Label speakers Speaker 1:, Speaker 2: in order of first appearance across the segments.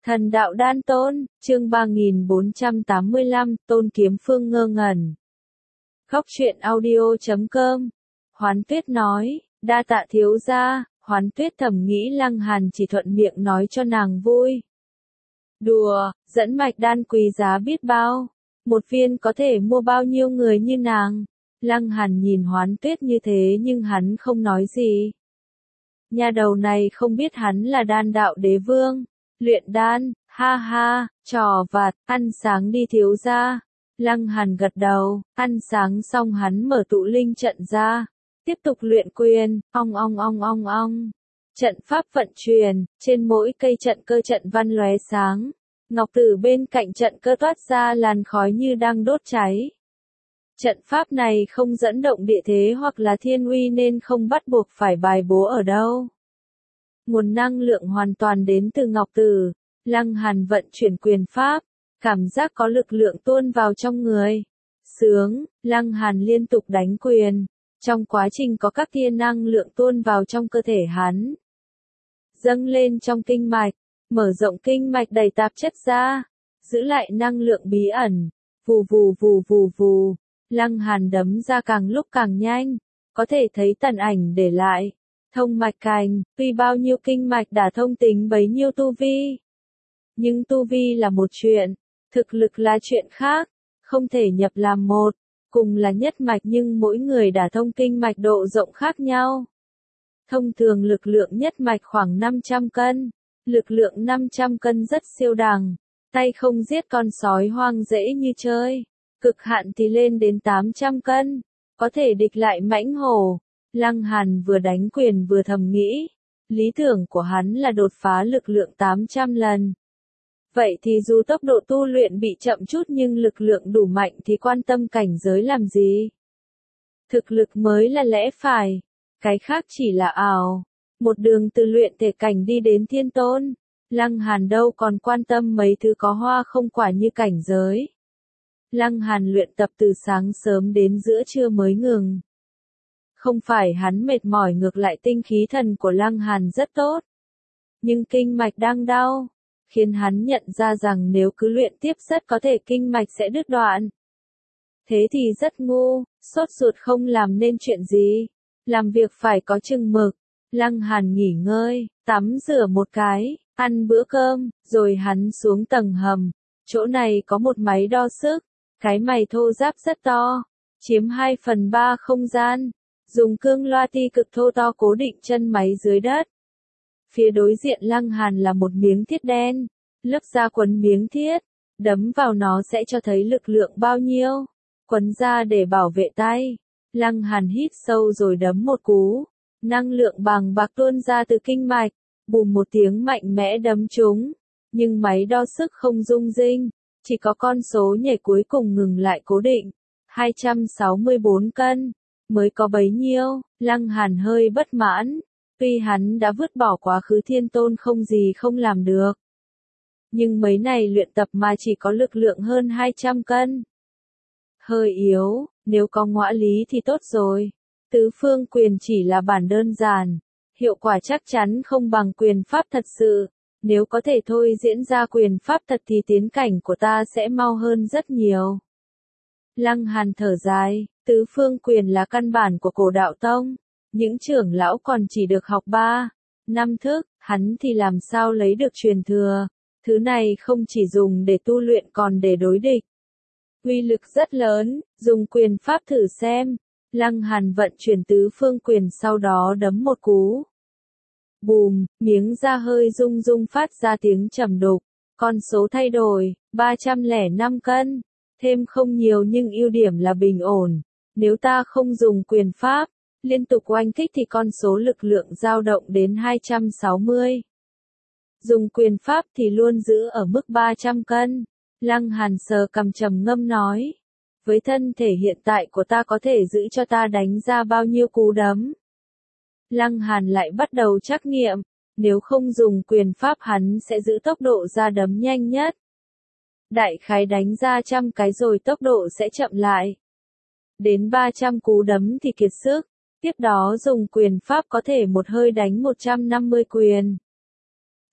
Speaker 1: Thần đạo đan tôn, chương 3485, Tôn Kiếm Phương ngơ ngẩn. Khóc chuyện audio.com. Hoán Tuyết nói, đa tạ thiếu gia. Hoán Tuyết thầm nghĩ Lăng Hàn chỉ thuận miệng nói cho nàng vui. Đùa, dẫn mạch đan quý giá biết bao. Một viên có thể mua bao nhiêu người như nàng. Lăng Hàn nhìn Hoán Tuyết như thế nhưng hắn không nói gì. Nhà đầu này không biết hắn là đan đạo đế vương. Luyện đan, ha ha, trò vặt, ăn sáng đi thiếu gia. Lăng Hàn gật đầu, ăn sáng xong hắn mở tụ linh trận ra. Tiếp tục luyện quyền, ong ong ong ong ong. Trận pháp vận chuyển, trên mỗi cây trận cơ trận văn lóe sáng. Ngọc tử bên cạnh trận cơ toát ra làn khói như đang đốt cháy. Trận pháp này không dẫn động địa thế hoặc là thiên uy nên không bắt buộc phải bài bố ở đâu. Nguồn năng lượng hoàn toàn đến từ Ngọc Tử. Lăng Hàn vận chuyển quyền pháp, cảm giác có lực lượng tuôn vào trong người. Sướng, Lăng Hàn liên tục đánh quyền. Trong quá trình có các tia năng lượng tuôn vào trong cơ thể hắn. Dâng lên trong kinh mạch, mở rộng kinh mạch đầy tạp chất ra, giữ lại năng lượng bí ẩn. Vù vù vù vù vù, Lăng Hàn đấm ra càng lúc càng nhanh, có thể thấy tàn ảnh để lại. Thông mạch cành, tuy bao nhiêu kinh mạch đã thông tính bấy nhiêu tu vi. Nhưng tu vi là một chuyện, thực lực là chuyện khác, không thể nhập làm một, cùng là nhất mạch nhưng mỗi người đã thông kinh mạch độ rộng khác nhau. Thông thường lực lượng nhất mạch khoảng 500 cân, lực lượng 500 cân rất siêu đẳng, tay không giết con sói hoang dễ như chơi, cực hạn thì lên đến 800 cân, có thể địch lại mãnh hổ. Lăng Hàn vừa đánh quyền vừa thầm nghĩ, lý tưởng của hắn là đột phá lực lượng 800 lần. Vậy thì dù tốc độ tu luyện bị chậm chút nhưng lực lượng đủ mạnh thì quan tâm cảnh giới làm gì? Thực lực mới là lẽ phải, cái khác chỉ là ảo. Một đường từ luyện thể cảnh đi đến thiên tôn, Lăng Hàn đâu còn quan tâm mấy thứ có hoa không quả như cảnh giới. Lăng Hàn luyện tập từ sáng sớm đến giữa trưa mới ngừng. Không phải hắn mệt mỏi, ngược lại tinh khí thần của Lăng Hàn rất tốt. Nhưng kinh mạch đang đau, khiến hắn nhận ra rằng nếu cứ luyện tiếp rất có thể kinh mạch sẽ đứt đoạn. Thế thì rất ngu, sốt ruột không làm nên chuyện gì. Làm việc phải có chừng mực. Lăng Hàn nghỉ ngơi, tắm rửa một cái, ăn bữa cơm, rồi hắn xuống tầng hầm. Chỗ này có một máy đo sức, cái mày thô ráp rất to, chiếm 2/3 không gian. Dùng cương loa ti cực thô to cố định chân máy dưới đất. Phía đối diện Lăng Hàn là một miếng thiết đen, lớp da quấn miếng thiết, đấm vào nó sẽ cho thấy lực lượng bao nhiêu. Quấn ra để bảo vệ tay. Lăng Hàn hít sâu rồi đấm một cú, năng lượng bàng bạc tuôn ra từ kinh mạch, bùm một tiếng mạnh mẽ đấm trúng, nhưng máy đo sức không rung rinh, chỉ có con số nhảy cuối cùng ngừng lại cố định, 264 cân. Mới có bấy nhiêu, Lăng Hàn hơi bất mãn, tuy hắn đã vứt bỏ quá khứ thiên tôn không gì không làm được. Nhưng mấy này luyện tập mà chỉ có lực lượng hơn 200 cân. Hơi yếu, nếu có ngõa lý thì tốt rồi. Tứ phương quyền chỉ là bản đơn giản, hiệu quả chắc chắn không bằng quyền pháp thật sự. Nếu có thể thôi diễn ra quyền pháp thật thì tiến cảnh của ta sẽ mau hơn rất nhiều. Lăng Hàn thở dài, tứ phương quyền là căn bản của cổ đạo tông. Những trưởng lão còn chỉ được học 3 năm thức, hắn thì làm sao lấy được truyền thừa. Thứ này không chỉ dùng để tu luyện còn để đối địch. Uy lực rất lớn, dùng quyền pháp thử xem. Lăng Hàn vận chuyển tứ phương quyền sau đó đấm một cú. Bùm, miếng da hơi rung rung phát ra tiếng trầm đục. Con số thay đổi, 305 cân. Thêm không nhiều nhưng ưu điểm là bình ổn. Nếu ta không dùng quyền pháp, liên tục oanh kích thì con số lực lượng dao động đến 260. Dùng quyền pháp thì luôn giữ ở mức 300 cân. Lăng Hàn sờ cằm trầm ngâm nói. Với thân thể hiện tại của ta có thể giữ cho ta đánh ra bao nhiêu cú đấm. Lăng Hàn lại bắt đầu trắc nghiệm. Nếu không dùng quyền pháp hắn sẽ giữ tốc độ ra đấm nhanh nhất. Đại khái đánh ra 100 cái rồi tốc độ sẽ chậm lại. Đến 300 cú đấm thì kiệt sức. Tiếp đó dùng quyền pháp có thể một hơi đánh 150 quyền.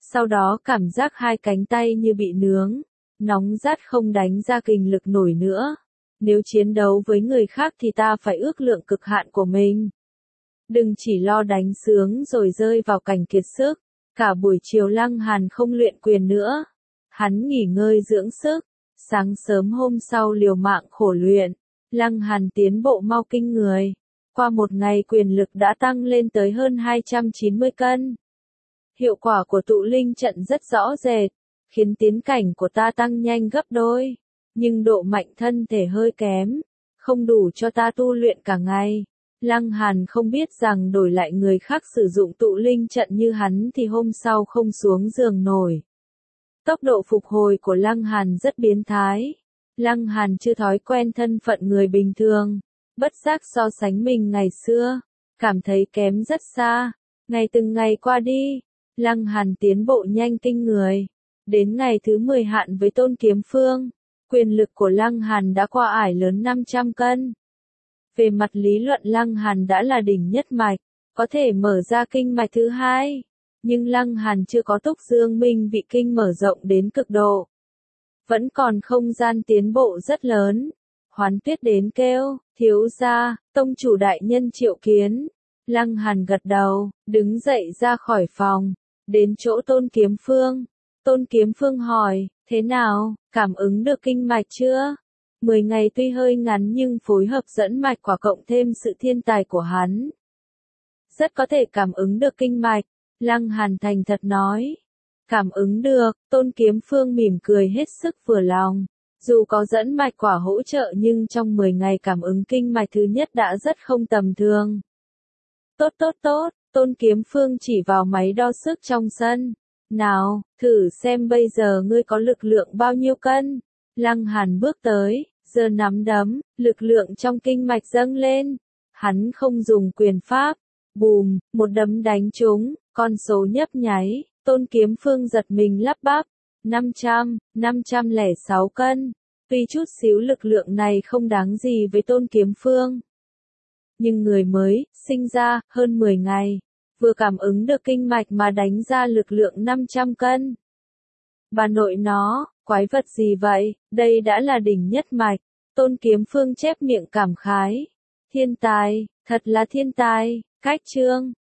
Speaker 1: Sau đó cảm giác hai cánh tay như bị nướng, nóng rát không đánh ra kình lực nổi nữa. Nếu chiến đấu với người khác thì ta phải ước lượng cực hạn của mình. Đừng chỉ lo đánh sướng rồi rơi vào cảnh kiệt sức. Cả buổi chiều Lăng Hàn không luyện quyền nữa. Hắn nghỉ ngơi dưỡng sức. Sáng sớm hôm sau liều mạng khổ luyện. Lăng Hàn tiến bộ mau kinh người. Qua một ngày quyền lực đã tăng lên tới hơn 290 cân. Hiệu quả của tụ linh trận rất rõ rệt, khiến tiến cảnh của ta tăng nhanh gấp đôi. Nhưng độ mạnh thân thể hơi kém, không đủ cho ta tu luyện cả ngày. Lăng Hàn không biết rằng đổi lại người khác sử dụng tụ linh trận như hắn thì hôm sau không xuống giường nổi. Tốc độ phục hồi của Lăng Hàn rất biến thái. Lăng Hàn chưa thói quen thân phận người bình thường, bất giác so sánh mình ngày xưa, cảm thấy kém rất xa. Ngày từng ngày qua đi, Lăng Hàn tiến bộ nhanh kinh người. Đến ngày thứ 10 hạn với Tôn Kiếm Phương, quyền lực của Lăng Hàn đã qua ải lớn 500 cân. Về mặt lý luận Lăng Hàn đã là đỉnh nhất mạch, có thể mở ra kinh mạch thứ hai. Nhưng Lăng Hàn chưa có Túc Dương Minh vị kinh mở rộng đến cực độ. Vẫn còn không gian tiến bộ rất lớn. Hoán Tuyết đến kêu, thiếu gia, tông chủ đại nhân triệu kiến. Lăng Hàn gật đầu, đứng dậy ra khỏi phòng, đến chỗ Tôn Kiếm Phương. Tôn Kiếm Phương hỏi, thế nào, cảm ứng được kinh mạch chưa? 10 ngày tuy hơi ngắn nhưng phối hợp dẫn mạch quả cộng thêm sự thiên tài của hắn. Rất có thể cảm ứng được kinh mạch, Lăng Hàn thành thật nói. Cảm ứng được, Tôn Kiếm Phương mỉm cười hết sức vừa lòng. Dù có dẫn mạch quả hỗ trợ nhưng trong 10 ngày cảm ứng kinh mạch thứ nhất đã rất không tầm thường. Tốt, Tôn Kiếm Phương chỉ vào máy đo sức trong sân. Nào, thử xem bây giờ ngươi có lực lượng bao nhiêu cân. Lăng Hàn bước tới, giơ nắm đấm, lực lượng trong kinh mạch dâng lên. Hắn không dùng quyền pháp. Bùm, một đấm đánh trúng, con số nhấp nháy. Tôn Kiếm Phương giật mình lắp bắp. 506 cân. Tuy chút xíu lực lượng này không đáng gì với Tôn Kiếm Phương. Nhưng người mới, sinh ra, hơn 10 ngày. Vừa cảm ứng được kinh mạch mà đánh ra lực lượng 500 cân. Bà nội nó, quái vật gì vậy, đây đã là đỉnh nhất mạch. Tôn Kiếm Phương chép miệng cảm khái. Thiên tài, thật là thiên tài, cách chương.